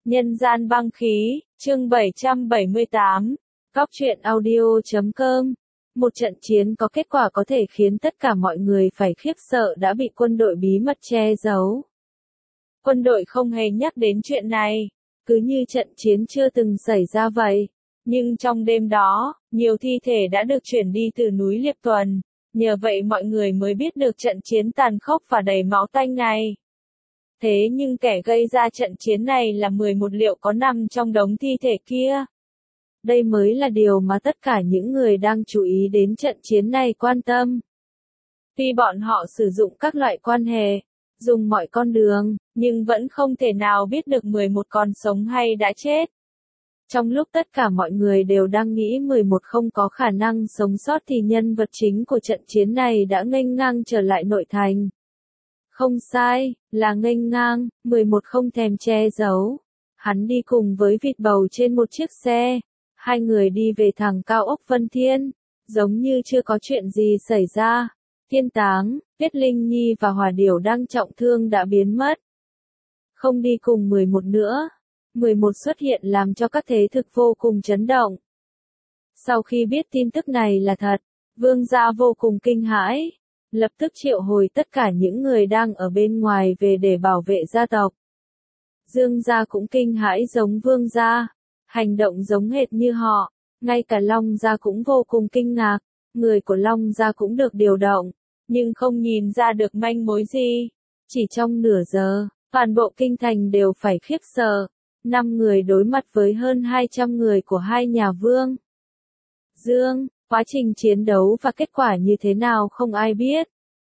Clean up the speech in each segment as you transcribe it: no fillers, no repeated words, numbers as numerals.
Nhân gian băng khí, chương 778, Góc truyện audio.com. Một trận chiến có kết quả có thể khiến tất cả mọi người phải khiếp sợ đã bị quân đội bí mật che giấu. Quân đội không hề nhắc đến chuyện này, cứ như trận chiến chưa từng xảy ra vậy. Nhưng trong đêm đó, nhiều thi thể đã được chuyển đi từ núi Liệp Tuần, nhờ vậy mọi người mới biết được trận chiến tàn khốc và đầy máu tanh này. Thế nhưng kẻ gây ra trận chiến này là 11 liệu có nằm trong đống thi thể kia? Đây mới là điều mà tất cả những người đang chú ý đến trận chiến này quan tâm. Tuy bọn họ sử dụng các loại quan hệ, dùng mọi con đường, nhưng vẫn không thể nào biết được 11 còn sống hay đã chết. Trong lúc tất cả mọi người đều đang nghĩ 11 không có khả năng sống sót thì nhân vật chính của trận chiến này đã nghênh ngang trở lại nội thành. Không sai, là nghênh ngang, 11 không thèm che giấu. Hắn đi cùng với vịt bầu trên một chiếc xe. Hai người đi về thẳng cao ốc Vân Thiên, giống như chưa có chuyện gì xảy ra. Thiên Táng, Tuyết Linh Nhi và Hòa Điểu đang trọng thương đã biến mất. Không đi cùng 11 nữa. 11 xuất hiện làm cho các thế thực vô cùng chấn động. Sau khi biết tin tức này là thật, Vương gia vô cùng kinh hãi. Lập tức triệu hồi tất cả những người đang ở bên ngoài về để bảo vệ gia tộc. Dương gia cũng kinh hãi giống Vương gia, hành động giống hệt như họ, ngay cả Long gia cũng vô cùng kinh ngạc, người của Long gia cũng được điều động, nhưng không nhìn ra được manh mối gì. Chỉ trong nửa giờ, toàn bộ kinh thành đều phải khiếp sợ, 5 người đối mặt với hơn 200 người của hai nhà Vương. Dương, quá trình chiến đấu và kết quả như thế nào không ai biết.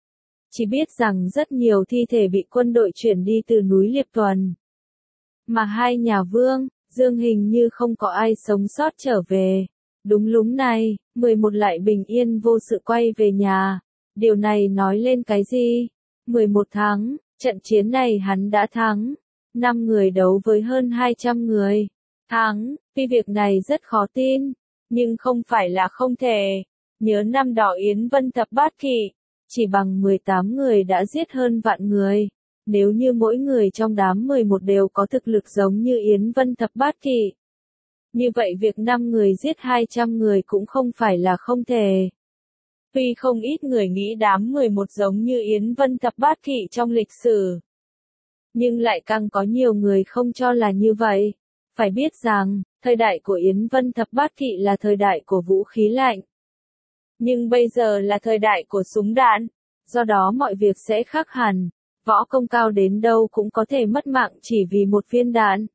Chỉ biết rằng rất nhiều thi thể bị quân đội chuyển đi từ núi Liệp Tuần. Mà hai nhà Vương, Dương hình như không có ai sống sót trở về. Đúng lúc này, 11 lại bình yên vô sự quay về nhà. Điều này nói lên cái gì? 11 thắng, trận chiến này hắn đã thắng. 5 người đấu với hơn 200 người. Thắng, tuy việc này rất khó tin, nhưng không phải là không thể. Nhớ năm đó Yến Vân Thập Bát Kỵ, chỉ bằng 18 người đã giết hơn vạn người. Nếu như mỗi người trong đám 11 đều có thực lực giống như Yến Vân Thập Bát Kỵ, như vậy việc 5 người giết 200 người cũng không phải là không thể. Tuy không ít người nghĩ đám 11 giống như Yến Vân Thập Bát Kỵ trong lịch sử, nhưng lại càng có nhiều người không cho là như vậy. Phải biết rằng, thời đại của Yến Vân Thập Bát Kỵ là thời đại của vũ khí lạnh. Nhưng bây giờ là thời đại của súng đạn, do đó mọi việc sẽ khác hẳn. Võ công cao đến đâu cũng có thể mất mạng chỉ vì một viên đạn.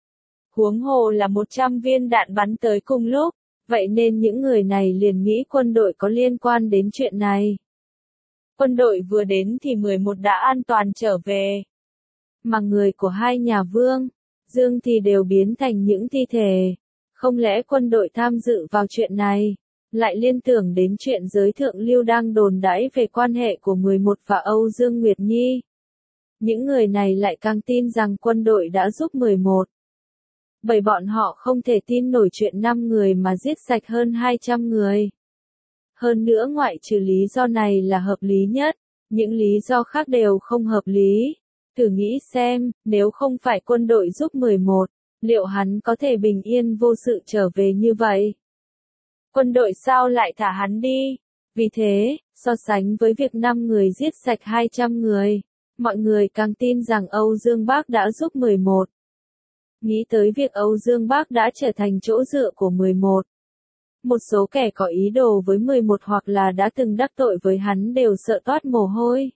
Huống hồ là 100 viên đạn bắn tới cùng lúc, vậy nên những người này liền nghĩ quân đội có liên quan đến chuyện này. Quân đội vừa đến thì 11 đã an toàn trở về. Mà người của hai nhà Vương, Dương thì đều biến thành những thi thể. Không lẽ quân đội tham dự vào chuyện này, lại liên tưởng đến chuyện giới thượng lưu đang đồn đãi về quan hệ của 11 và Âu Dương Nguyệt Nhi. Những người này lại càng tin rằng quân đội đã giúp 11. Bởi bọn họ không thể tin nổi chuyện 5 người mà giết sạch hơn 200 người. Hơn nữa ngoại trừ lý do này là hợp lý nhất, những lý do khác đều không hợp lý. Thử nghĩ xem, nếu không phải quân đội giúp 11, liệu hắn có thể bình yên vô sự trở về như vậy? Quân đội sao lại thả hắn đi? Vì thế, so sánh với việc 5 người giết sạch 200 người, mọi người càng tin rằng Âu Dương Bác đã giúp 11. Nghĩ tới việc Âu Dương Bác đã trở thành chỗ dựa của 11. Một số kẻ có ý đồ với 11 hoặc là đã từng đắc tội với hắn đều sợ toát mồ hôi.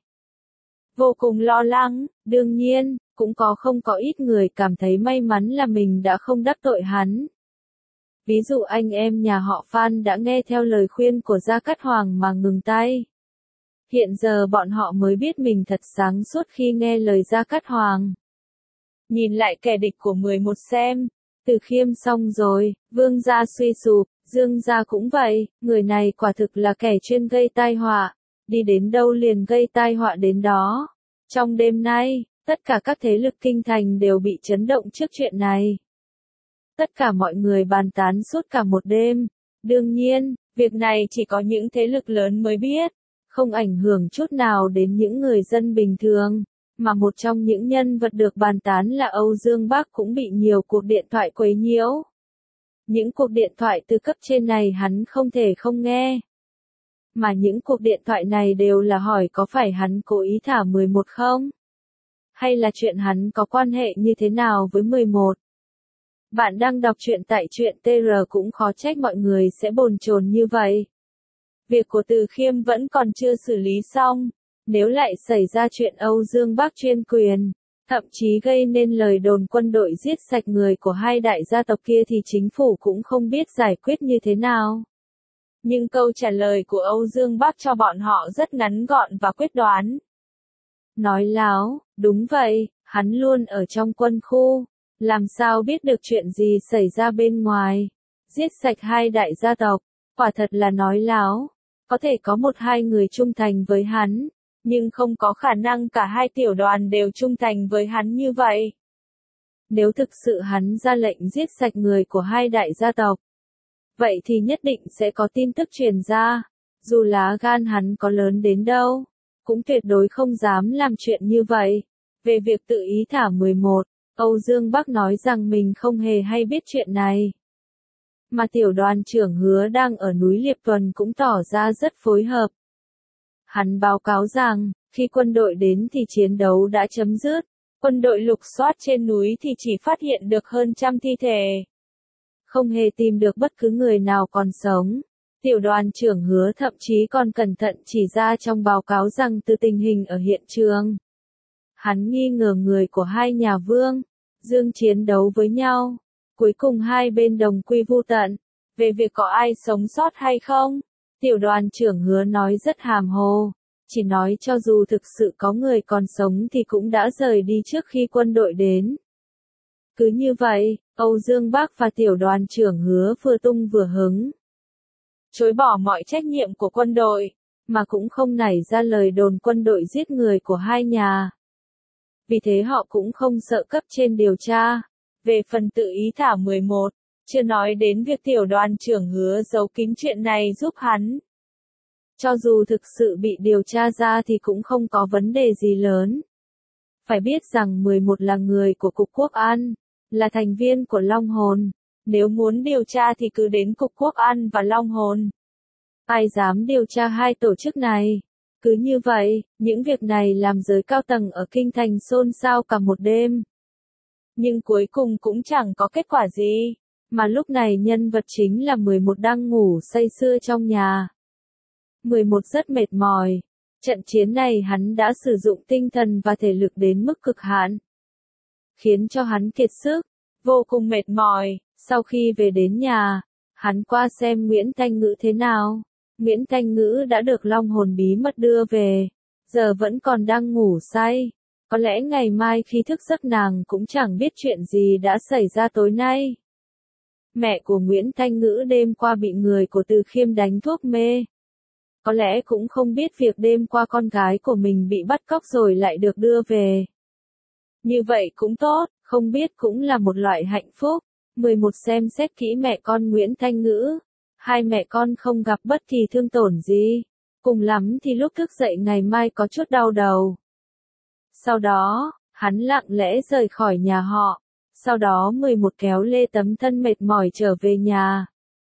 Vô cùng lo lắng, đương nhiên, cũng không có ít người cảm thấy may mắn là mình đã không đắc tội hắn. Ví dụ anh em nhà họ Phan đã nghe theo lời khuyên của Gia Cát Hoàng mà ngừng tay. Hiện giờ bọn họ mới biết mình thật sáng suốt khi nghe lời Gia Cát Hoàng. Nhìn lại kẻ địch của 11 xem, Từ Khiêm xong rồi, Vương gia suy sụp, Dương gia cũng vậy, người này quả thực là kẻ chuyên gây tai họa, đi đến đâu liền gây tai họa đến đó. Trong đêm nay, tất cả các thế lực kinh thành đều bị chấn động trước chuyện này. Tất cả mọi người bàn tán suốt cả một đêm. Đương nhiên, việc này chỉ có những thế lực lớn mới biết, không ảnh hưởng chút nào đến những người dân bình thường. Mà một trong những nhân vật được bàn tán là Âu Dương Bác cũng bị nhiều cuộc điện thoại quấy nhiễu. Những cuộc điện thoại từ cấp trên này hắn không thể không nghe. Mà những cuộc điện thoại này đều là hỏi có phải hắn cố ý thả 11 không? Hay là chuyện hắn có quan hệ như thế nào với 11? Bạn đang đọc truyện tại truyện TR cũng khó trách mọi người sẽ bồn chồn như vậy. Việc của Từ Khiêm vẫn còn chưa xử lý xong. Nếu lại xảy ra chuyện Âu Dương Bác chuyên quyền, thậm chí gây nên lời đồn quân đội giết sạch người của hai đại gia tộc kia thì chính phủ cũng không biết giải quyết như thế nào. Nhưng câu trả lời của Âu Dương Bác cho bọn họ rất ngắn gọn và quyết đoán. Nói láo, đúng vậy, hắn luôn ở trong quân khu, làm sao biết được chuyện gì xảy ra bên ngoài. Giết sạch hai đại gia tộc, quả thật là nói láo. Có thể có một hai người trung thành với hắn, nhưng không có khả năng cả hai tiểu đoàn đều trung thành với hắn như vậy. Nếu thực sự hắn ra lệnh giết sạch người của hai đại gia tộc, vậy thì nhất định sẽ có tin tức truyền ra, dù lá gan hắn có lớn đến đâu, cũng tuyệt đối không dám làm chuyện như vậy. Về việc tự ý thả 11, Âu Dương Bác nói rằng mình không hề hay biết chuyện này. Mà tiểu đoàn trưởng Hứa đang ở núi Liệp Tuần cũng tỏ ra rất phối hợp. Hắn báo cáo rằng, khi quân đội đến thì chiến đấu đã chấm dứt, quân đội lục soát trên núi thì chỉ phát hiện được hơn 100 thi thể. Không hề tìm được bất cứ người nào còn sống. Tiểu đoàn trưởng Hứa thậm chí còn cẩn thận chỉ ra trong báo cáo rằng từ tình hình ở hiện trường, hắn nghi ngờ người của hai nhà Vương, Dương chiến đấu với nhau. Cuối cùng hai bên đồng quy vu tận. Về việc có ai sống sót hay không, tiểu đoàn trưởng Hứa nói rất hàm hồ. Chỉ nói cho dù thực sự có người còn sống thì cũng đã rời đi trước khi quân đội đến. Cứ như vậy, Âu Dương Bác và tiểu đoàn trưởng Hứa vừa tung vừa hứng. Chối bỏ mọi trách nhiệm của quân đội, mà cũng không nảy ra lời đồn quân đội giết người của hai nhà. Vì thế họ cũng không sợ cấp trên điều tra. Về phần tự ý thả 11, chưa nói đến việc tiểu đoàn trưởng Hứa giấu kín chuyện này giúp hắn. Cho dù thực sự bị điều tra ra thì cũng không có vấn đề gì lớn. Phải biết rằng 11 là người của Cục Quốc an, là thành viên của Long Hồn. Nếu muốn điều tra thì cứ đến Cục Quốc an và Long Hồn. Ai dám điều tra hai tổ chức này? Cứ như vậy, những việc này làm giới cao tầng ở Kinh Thành xôn xao cả một đêm. Nhưng cuối cùng cũng chẳng có kết quả gì, mà lúc này nhân vật chính là 11 đang ngủ say sưa trong nhà. 11 rất mệt mỏi, trận chiến này hắn đã sử dụng tinh thần và thể lực đến mức cực hạn, khiến cho hắn kiệt sức, vô cùng mệt mỏi. Sau khi về đến nhà, hắn qua xem Nguyễn Thanh Ngữ thế nào. Nguyễn Thanh Ngữ đã được Long Hồn bí mật đưa về, giờ vẫn còn đang ngủ say. Có lẽ ngày mai khi thức giấc nàng cũng chẳng biết chuyện gì đã xảy ra tối nay. Mẹ của Nguyễn Thanh Ngữ đêm qua bị người của Từ Khiêm đánh thuốc mê. Có lẽ cũng không biết việc đêm qua con gái của mình bị bắt cóc rồi lại được đưa về. Như vậy cũng tốt, không biết cũng là một loại hạnh phúc. 11 xem xét kỹ mẹ con Nguyễn Thanh Ngữ. Hai mẹ con không gặp bất kỳ thương tổn gì. Cùng lắm thì lúc thức dậy ngày mai có chút đau đầu. Sau đó, hắn lặng lẽ rời khỏi nhà họ. Sau đó 11 kéo lê tấm thân mệt mỏi trở về nhà.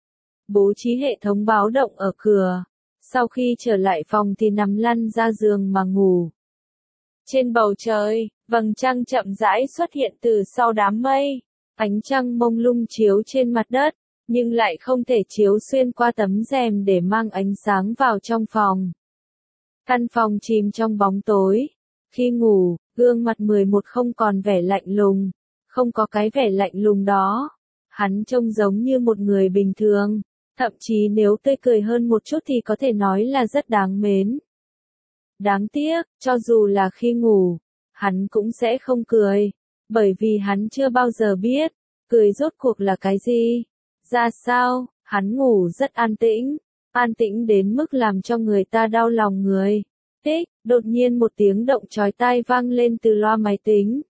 Bố trí hệ thống báo động ở cửa. Sau khi trở lại phòng thì nằm lăn ra giường mà ngủ. Trên bầu trời, vầng trăng chậm rãi xuất hiện từ sau đám mây. Ánh trăng mông lung chiếu trên mặt đất, nhưng lại không thể chiếu xuyên qua tấm rèm để mang ánh sáng vào trong phòng. Căn phòng chìm trong bóng tối. Khi ngủ, gương mặt 11 không còn vẻ lạnh lùng, không có cái vẻ lạnh lùng đó. Hắn trông giống như một người bình thường, thậm chí nếu tươi cười hơn một chút thì có thể nói là rất đáng mến. Đáng tiếc, cho dù là khi ngủ, hắn cũng sẽ không cười, bởi vì hắn chưa bao giờ biết, cười rốt cuộc là cái gì. Ra sao, hắn ngủ rất an tĩnh đến mức làm cho người ta đau lòng người. Tích, đột nhiên một tiếng động chói tai vang lên từ loa máy tính.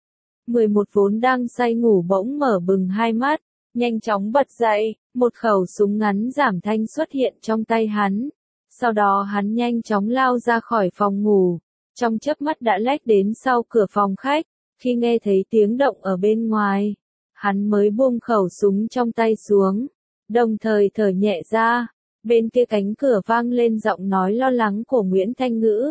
11 vốn đang say ngủ bỗng mở bừng hai mắt, nhanh chóng bật dậy, một khẩu súng ngắn giảm thanh xuất hiện trong tay hắn. Sau đó hắn nhanh chóng lao ra khỏi phòng ngủ, trong chớp mắt đã lách đến sau cửa phòng khách, khi nghe thấy tiếng động ở bên ngoài, hắn mới buông khẩu súng trong tay xuống, đồng thời thở nhẹ ra, bên kia cánh cửa vang lên giọng nói lo lắng của Nguyễn Thanh Ngữ.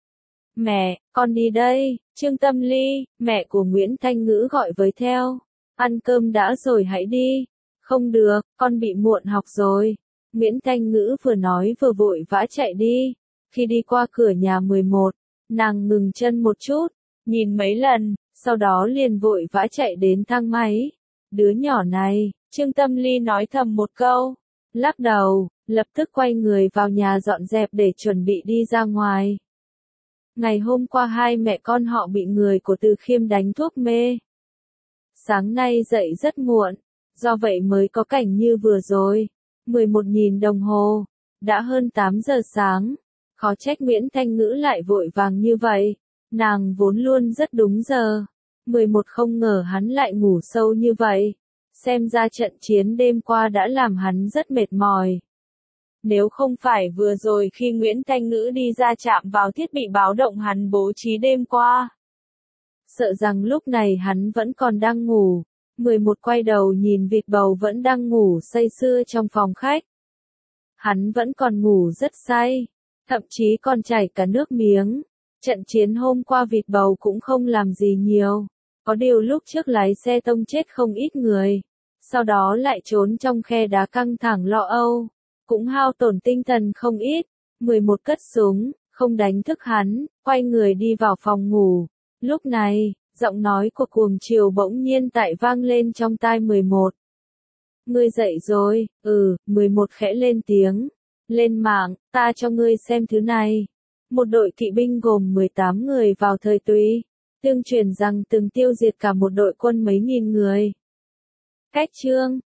Mẹ, con đi đây, Trương Tâm Ly, mẹ của Nguyễn Thanh Ngữ gọi với theo. Ăn cơm đã rồi hãy đi. Không được, con bị muộn học rồi. Nguyễn Thanh Ngữ vừa nói vừa vội vã chạy đi. Khi đi qua cửa nhà 11, nàng ngừng chân một chút, nhìn mấy lần, sau đó liền vội vã chạy đến thang máy. Đứa nhỏ này, Trương Tâm Ly nói thầm một câu, lắc đầu, lập tức quay người vào nhà dọn dẹp để chuẩn bị đi ra ngoài. Ngày hôm qua hai mẹ con họ bị người của Từ Khiêm đánh thuốc mê. Sáng nay dậy rất muộn, do vậy mới có cảnh như vừa rồi. 11 nhìn đồng hồ, đã hơn 8 giờ sáng. Khó trách Nguyễn Thanh Ngữ lại vội vàng như vậy, nàng vốn luôn rất đúng giờ. 11 không ngờ hắn lại ngủ sâu như vậy. Xem ra trận chiến đêm qua đã làm hắn rất mệt mỏi. Nếu không phải vừa rồi khi Nguyễn Thanh Ngữ đi ra chạm vào thiết bị báo động hắn bố trí đêm qua, sợ rằng lúc này hắn vẫn còn đang ngủ. 11 quay đầu nhìn vịt bầu vẫn đang ngủ say sưa trong phòng khách. Hắn vẫn còn ngủ rất say, thậm chí còn chảy cả nước miếng. Trận chiến hôm qua vịt bầu cũng không làm gì nhiều. Có điều lúc trước lái xe tông chết không ít người. Sau đó lại trốn trong khe đá căng thẳng lo âu. Cũng hao tổn tinh thần không ít. 11 cất súng, không đánh thức hắn, quay người đi vào phòng ngủ. Lúc này, giọng nói của Cuồng Triều bỗng nhiên tại vang lên trong tai 11. Ngươi dậy rồi, 11 khẽ lên tiếng. Lên mạng, ta cho ngươi xem thứ này. Một đội kỵ binh gồm 18 người vào thời Tùy, tương truyền rằng từng tiêu diệt cả một đội quân mấy nghìn người. Cách chương